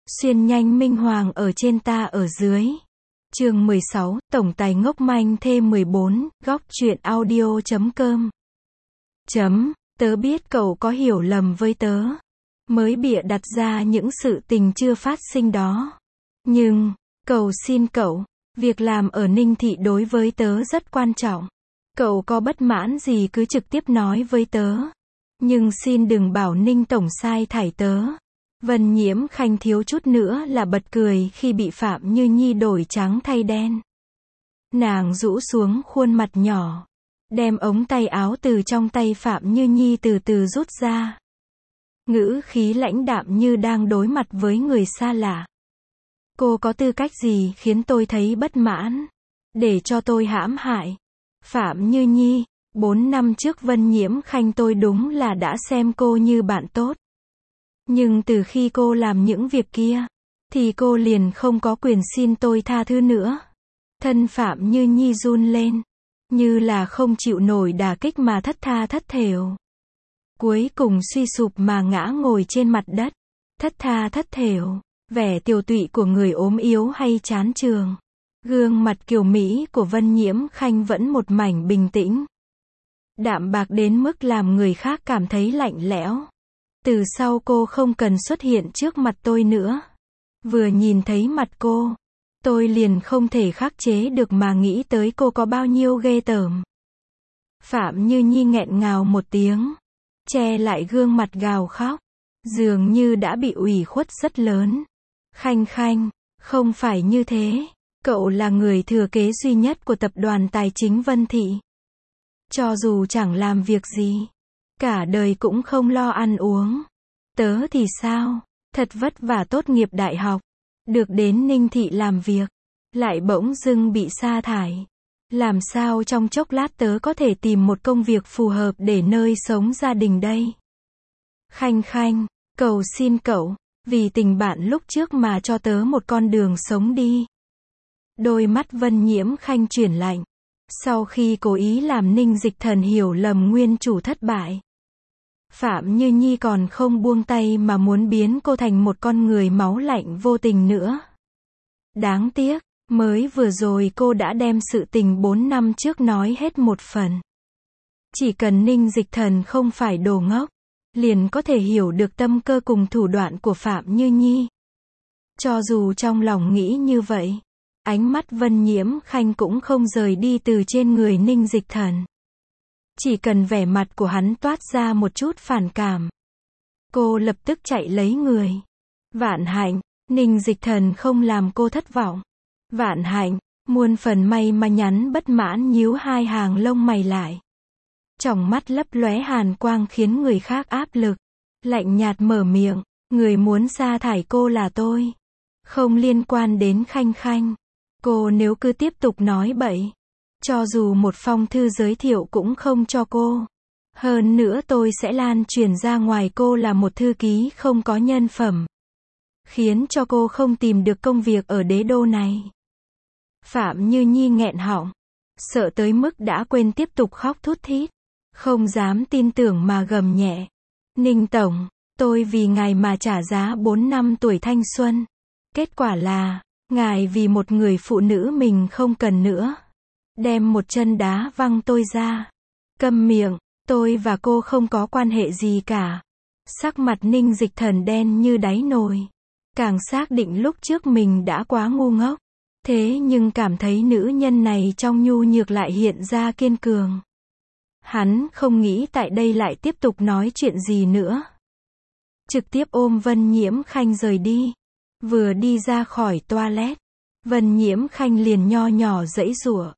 Xuyên nhanh minh hoàng ở trên ta ở dưới. Chương 16, tổng tài ngốc manh thê 14, góc truyện audio.com. Tớ biết cậu có hiểu lầm với tớ. Mới bịa đặt ra những sự tình chưa phát sinh đó. Nhưng, cầu xin cậu, việc làm ở Ninh Thị đối với tớ rất quan trọng. Cậu có bất mãn gì cứ trực tiếp nói với tớ. Nhưng xin đừng bảo Ninh tổng sai thải tớ. Vân Nhiễm Khanh thiếu chút nữa là bật cười khi bị Phạm Như Nhi đổi trắng thay đen. Nàng rũ xuống khuôn mặt nhỏ, đem ống tay áo từ trong tay Phạm Như Nhi từ từ rút ra. Ngữ khí lãnh đạm như đang đối mặt với người xa lạ. Cô có tư cách gì khiến tôi thấy bất mãn? Để cho tôi hãm hại Phạm Như Nhi, 4 năm trước Vân Nhiễm Khanh tôi đúng là đã xem cô như bạn tốt. Nhưng từ khi cô làm những việc kia, thì cô liền không có quyền xin tôi tha thứ nữa. Thân Phạm Như Nhi run lên, như là không chịu nổi đả kích mà thất tha thất thểu. Cuối cùng suy sụp mà ngã ngồi trên mặt đất. Thất tha thất thểu, vẻ tiều tụy của người ốm yếu hay chán trường. Gương mặt kiều mỹ của Vân Nhiễm Khanh vẫn một mảnh bình tĩnh. Đạm bạc đến mức làm người khác cảm thấy lạnh lẽo. Từ sau cô không cần xuất hiện trước mặt tôi nữa. Vừa nhìn thấy mặt cô, tôi liền không thể khắc chế được mà nghĩ tới cô có bao nhiêu ghê tởm. Phạm Như Nhi nghẹn ngào một tiếng, che lại gương mặt gào khóc, dường như đã bị ủy khuất rất lớn. Khanh Khanh, không phải như thế, cậu là người thừa kế duy nhất của tập đoàn tài chính Vân Thị. Cho dù chẳng làm việc gì, cả đời cũng không lo ăn uống. Tớ thì sao? Thật vất vả tốt nghiệp đại học, được đến Ninh Thị làm việc, lại bỗng dưng bị sa thải. Làm sao trong chốc lát tớ có thể tìm một công việc phù hợp để nơi sống gia đình đây? Khanh Khanh, cầu xin cậu, vì tình bạn lúc trước mà cho tớ một con đường sống đi. Đôi mắt Vân Nhiễm Khanh chuyển lạnh. Sau khi cố ý làm Ninh Dịch Thần hiểu lầm nguyên chủ thất bại, Phạm Như Nhi còn không buông tay mà muốn biến cô thành một con người máu lạnh vô tình nữa. Đáng tiếc, mới vừa rồi cô đã đem sự tình 4 năm trước nói hết một phần. Chỉ cần Ninh Dịch Thần không phải đồ ngốc, liền có thể hiểu được tâm cơ cùng thủ đoạn của Phạm Như Nhi. Cho dù trong lòng nghĩ như vậy, ánh mắt Vân Nhiễm Khanh cũng không rời đi từ trên người Ninh Dịch Thần. Chỉ cần vẻ mặt của hắn toát ra một chút phản cảm, cô lập tức chạy lấy người. Vạn hạnh, Ninh Dịch Thần không làm cô thất vọng. Vạn hạnh, muôn phần may mà nhắn bất mãn nhíu hai hàng lông mày lại. Tròng mắt lấp lóe hàn quang khiến người khác áp lực. Lạnh nhạt mở miệng, người muốn sa thải cô là tôi. Không liên quan đến Khanh Khanh. Cô nếu cứ tiếp tục nói bậy, cho dù một phong thư giới thiệu cũng không cho cô. Hơn nữa tôi sẽ lan truyền ra ngoài cô là một thư ký không có nhân phẩm, khiến cho cô không tìm được công việc ở đế đô này. Phạm Như Nhi nghẹn họng, sợ tới mức đã quên tiếp tục khóc thút thít, không dám tin tưởng mà gầm nhẹ. Ninh tổng, tôi vì ngài mà trả giá 4 năm tuổi thanh xuân. Kết quả là, ngài vì một người phụ nữ mình không cần nữa, đem một chân đá văng tôi ra. Câm miệng, tôi và cô không có quan hệ gì cả. Sắc mặt Ninh Dịch Thần đen như đáy nồi. Càng xác định lúc trước mình đã quá ngu ngốc. Thế nhưng cảm thấy nữ nhân này trong nhu nhược lại hiện ra kiên cường. Hắn không nghĩ tại đây lại tiếp tục nói chuyện gì nữa. Trực tiếp ôm Vân Nhiễm Khanh rời đi. Vừa đi ra khỏi toilet, Vân Nhiễm Khanh liền nho nhỏ giãy giụa.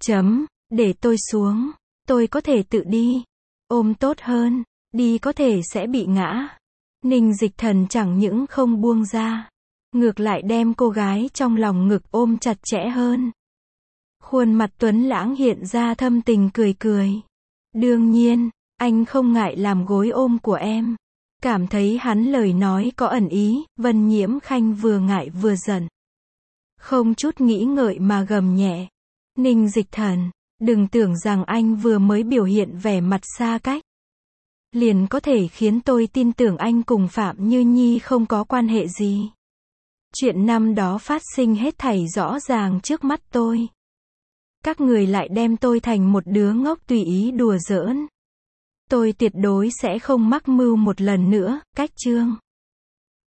Để tôi xuống, tôi có thể tự đi. Ôm tốt hơn, đi có thể sẽ bị ngã. Ninh Dịch Thần chẳng những không buông ra, ngược lại đem cô gái trong lòng ngực ôm chặt chẽ hơn. Khuôn mặt tuấn lãng hiện ra thâm tình cười cười. Đương nhiên, anh không ngại làm gối ôm của em. Cảm thấy hắn lời nói có ẩn ý, Vân Nhiễm Khanh vừa ngại vừa giận. Không chút nghĩ ngợi mà gầm nhẹ. Ninh Dịch Thần, đừng tưởng rằng anh vừa mới biểu hiện vẻ mặt xa cách, liền có thể khiến tôi tin tưởng anh cùng Phạm Như Nhi không có quan hệ gì. Chuyện năm đó phát sinh hết thảy rõ ràng trước mắt tôi. Các người lại đem tôi thành một đứa ngốc tùy ý đùa giỡn. Tôi tuyệt đối sẽ không mắc mưu một lần nữa, cách chương.